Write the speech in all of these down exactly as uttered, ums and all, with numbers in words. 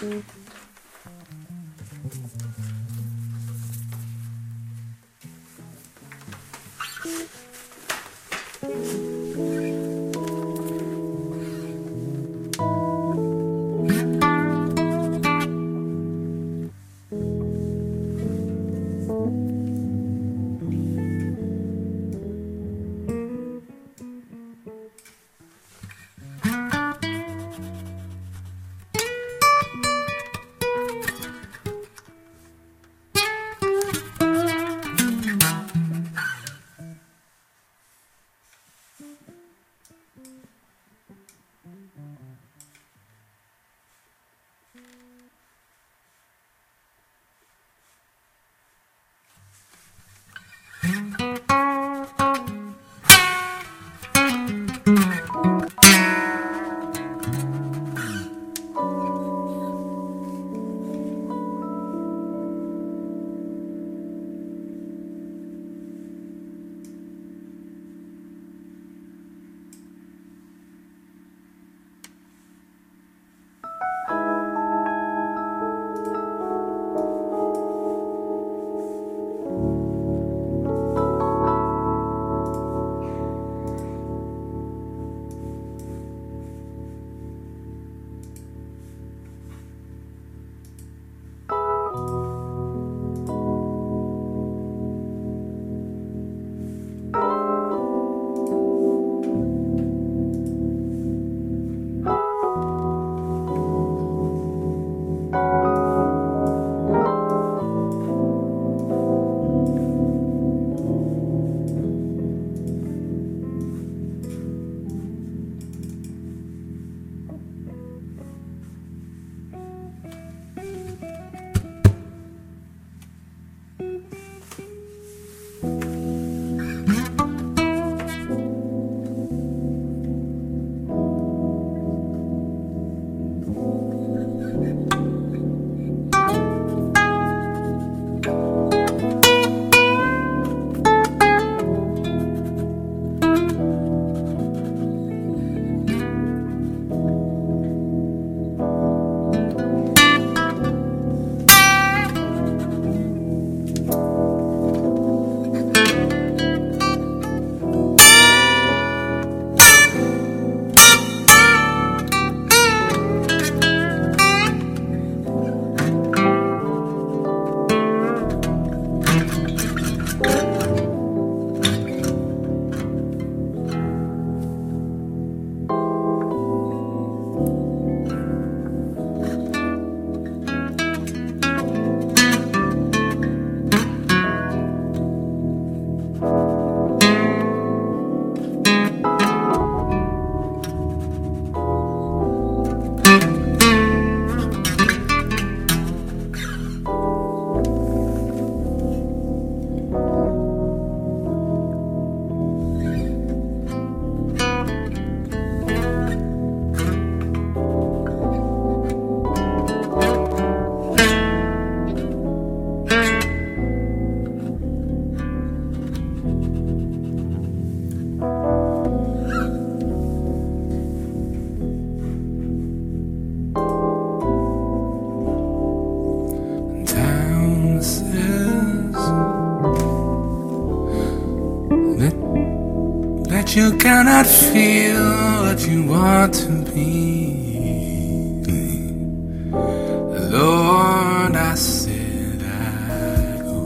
You cannot feel what you want to be. Lord, I said I go.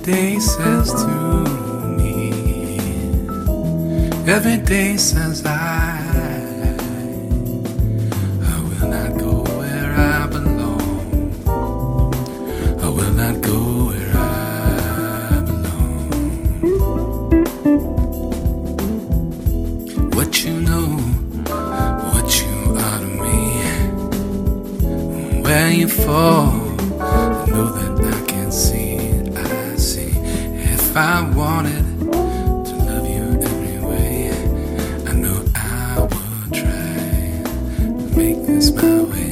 day says to me, every day says I, I will not go where I belong. I will not go where I belong. What you know, what you are to me, where you fall, I know that I can see it, I see. If I wanted to love you every way, I know I would try to make this my way.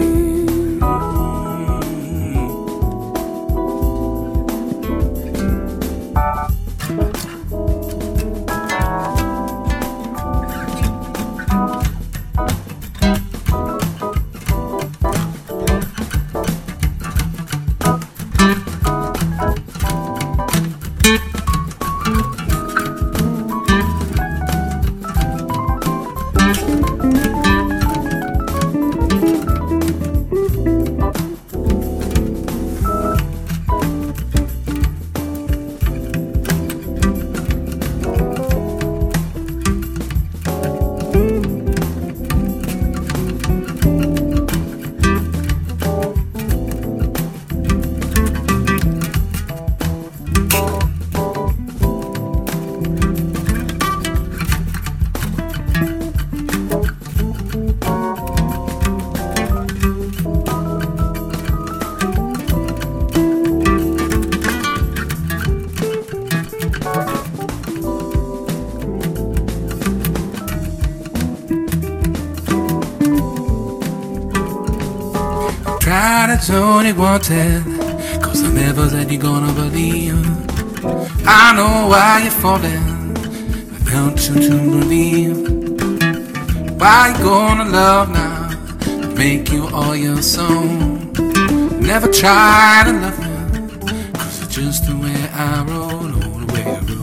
Tried to only wanted, cause I never said you're gonna believe. I know why you're falling, I want you to believe. Why you gonna love now, make you all your song. Never try to love you, cause it's just the way I roll, all the way I roll.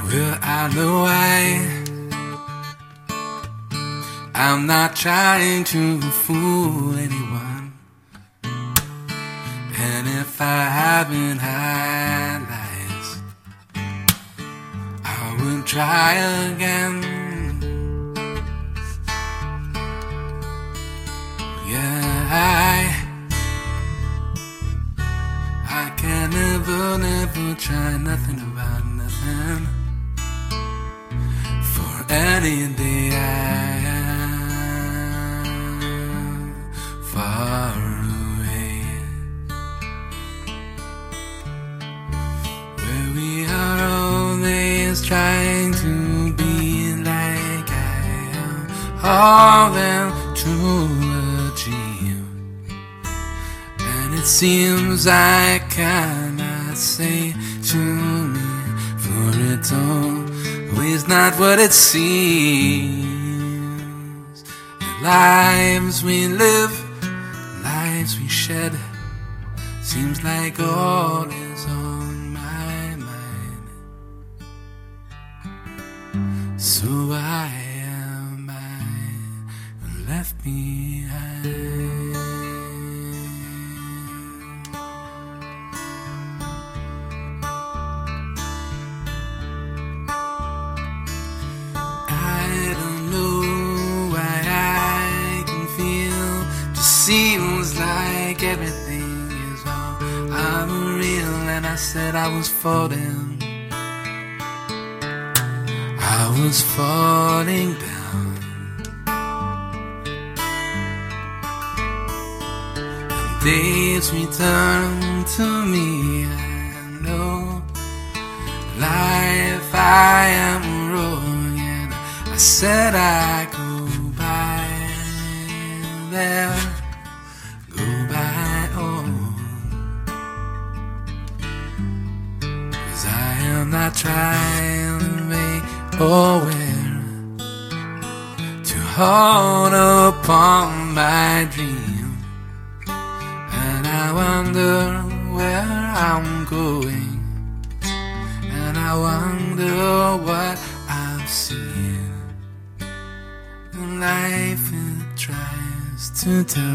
Well, I know I I'm not trying to fool anyone, and if I haven't had lies, I will try again. Yeah, I I can never, never try nothing about nothing for any day I am far away, where we are always trying to be like I am, all them to achieve. And it seems I cannot say to me, for it's always not what it seems. The lives we live, lives we shed, seems like all is on my mind. So why am I left behind? Seems like everything is all unreal, and I said I was falling, I was falling down. And days return to me, I know life I am wrong, and I said I go by there, go by on, 'cause I am not trying to make or where to hold upon my dream. And I wonder where I'm going, and I wonder what I'm seeing. Life it tries to tell